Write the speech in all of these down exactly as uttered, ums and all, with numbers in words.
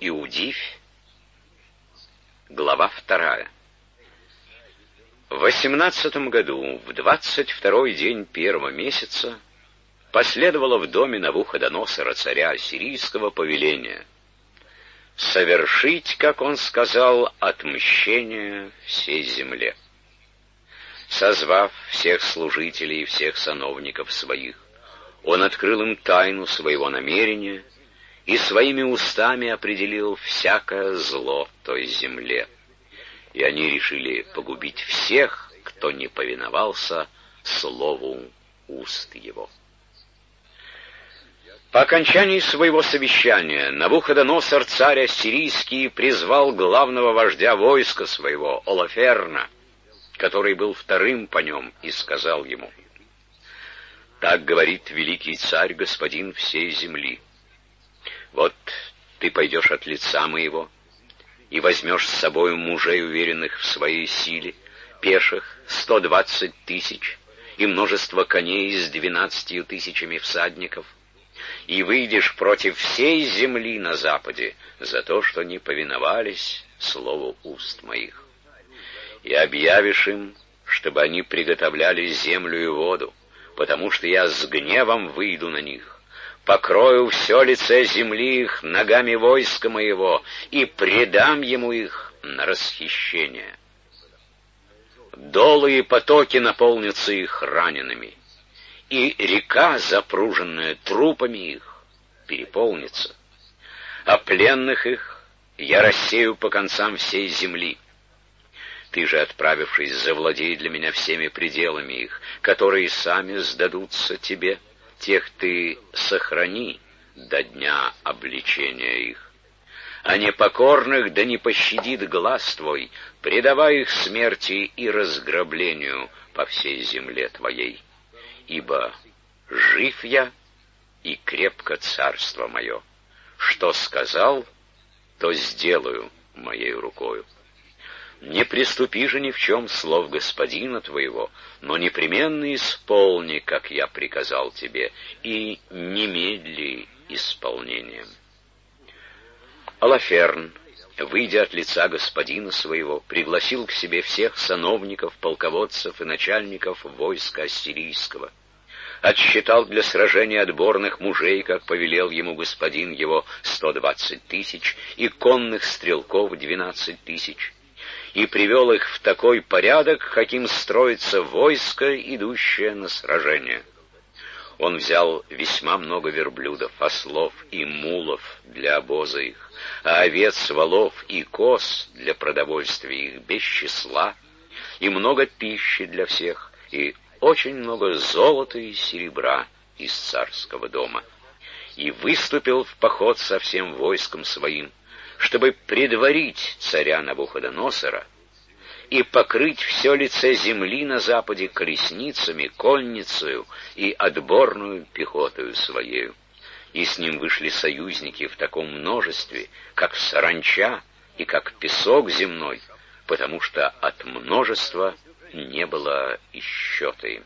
Иудивь. Глава вторая. В восемнадцатом году, в двадцать второй день первого месяца, последовало в доме Навуходоносора, царя ассирийского, повеление совершить, как он сказал, отмщение всей земле. Созвав всех служителей и всех сановников своих, он открыл им тайну своего намерения и своими устами определил всякое зло той земле. И они решили погубить всех, кто не повиновался слову уст его. По окончании своего совещания Навуходоносор, царь ассирийский, призвал главного вождя войска своего, Олаферна, который был вторым по нем, и сказал ему: «Так говорит великий царь, господин всей земли. Вот ты пойдешь от лица моего и возьмешь с собой мужей, уверенных в своей силе, пеших сто двадцать тысяч и множество коней с двенадцатью тысячами всадников, и выйдешь против всей земли на западе за то, что не повиновались слову уст моих, и объявишь им, чтобы они приготовляли землю и воду, потому что я с гневом выйду на них, покрою все лице земли их ногами войска моего и предам ему их на расхищение. Долы и потоки наполнятся их ранеными, и река, запруженная трупами их, переполнится, а пленных их я рассею по концам всей земли. Ты же, отправившись, завладей для меня всеми пределами их, которые сами сдадутся тебе. Тех ты сохрани до дня обличения их. А непокорных да не пощадит глаз твой, предавай их смерти и разграблению по всей земле твоей. Ибо жив я, и крепко царство мое. Что сказал, то сделаю моей рукою. Не приступи же ни в чем слов господина твоего, но непременно исполни, как я приказал тебе, и не медли исполнением». Олаферн, выйдя от лица господина своего, пригласил к себе всех сановников, полководцев и начальников войска ассирийского, отсчитал для сражения отборных мужей, как повелел ему господин его, сто двадцать тысяч, и конных стрелков двенадцать тысяч, и привел их в такой порядок, каким строится войско, идущее на сражение. Он взял весьма много верблюдов, ослов и мулов для обоза их, а овец, волов и коз для продовольствия их без числа, и много пищи для всех, и очень много золота и серебра из царского дома, и выступил в поход со всем войском своим, чтобы предварить царя Навуходоносора и покрыть все лице земли на западе колесницами, конницею и отборную пехотою своею. И с ним вышли союзники в таком множестве, как саранча и как песок земной, потому что от множества не было и счета им.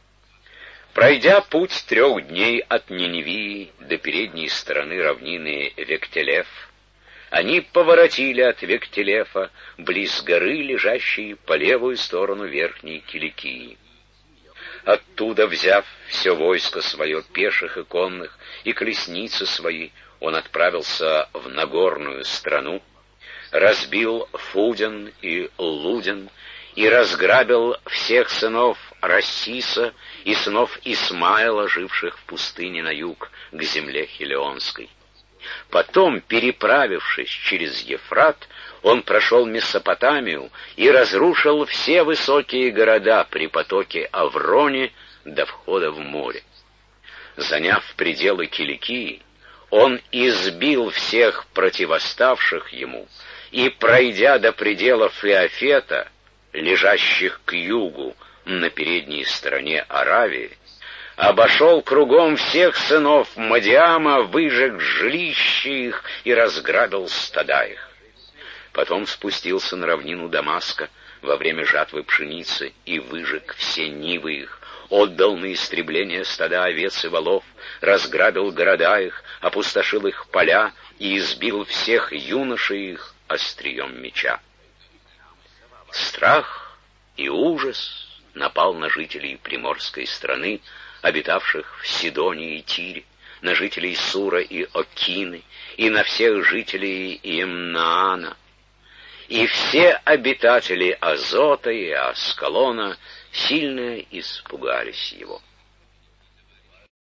Пройдя путь трех дней от Ниневии до передней стороны равнины Вектелеф, они поворотили от Вектелефа близ горы, лежащей по левую сторону верхней Киликии. Оттуда, взяв все войско свое, пеших и конных, и колесницы свои, он отправился в Нагорную страну, разбил Фуден и Луден, и разграбил всех сынов Рассиса и сынов Исмаила, живших в пустыне на юг, к земле Хелионской. Потом, переправившись через Ефрат, он прошел Месопотамию и разрушил все высокие города при потоке Авроне до входа в море. Заняв пределы Киликии, он избил всех противоставших ему и, пройдя до пределов Иофета, лежащих к югу на передней стороне Аравии, обошел кругом всех сынов Мадиама, выжег жилища их и разграбил стада их. Потом спустился на равнину Дамаска во время жатвы пшеницы и выжег все нивы их, отдал на истребление стада овец и волов, разграбил города их, опустошил их поля и избил всех юношей их острием меча. Страх и ужас напал на жителей приморской страны, обитавших в Сидонии и Тире, на жителей Сура и Окины, и на всех жителей Иемнаана. И все обитатели Азота и Аскалона сильно испугались его.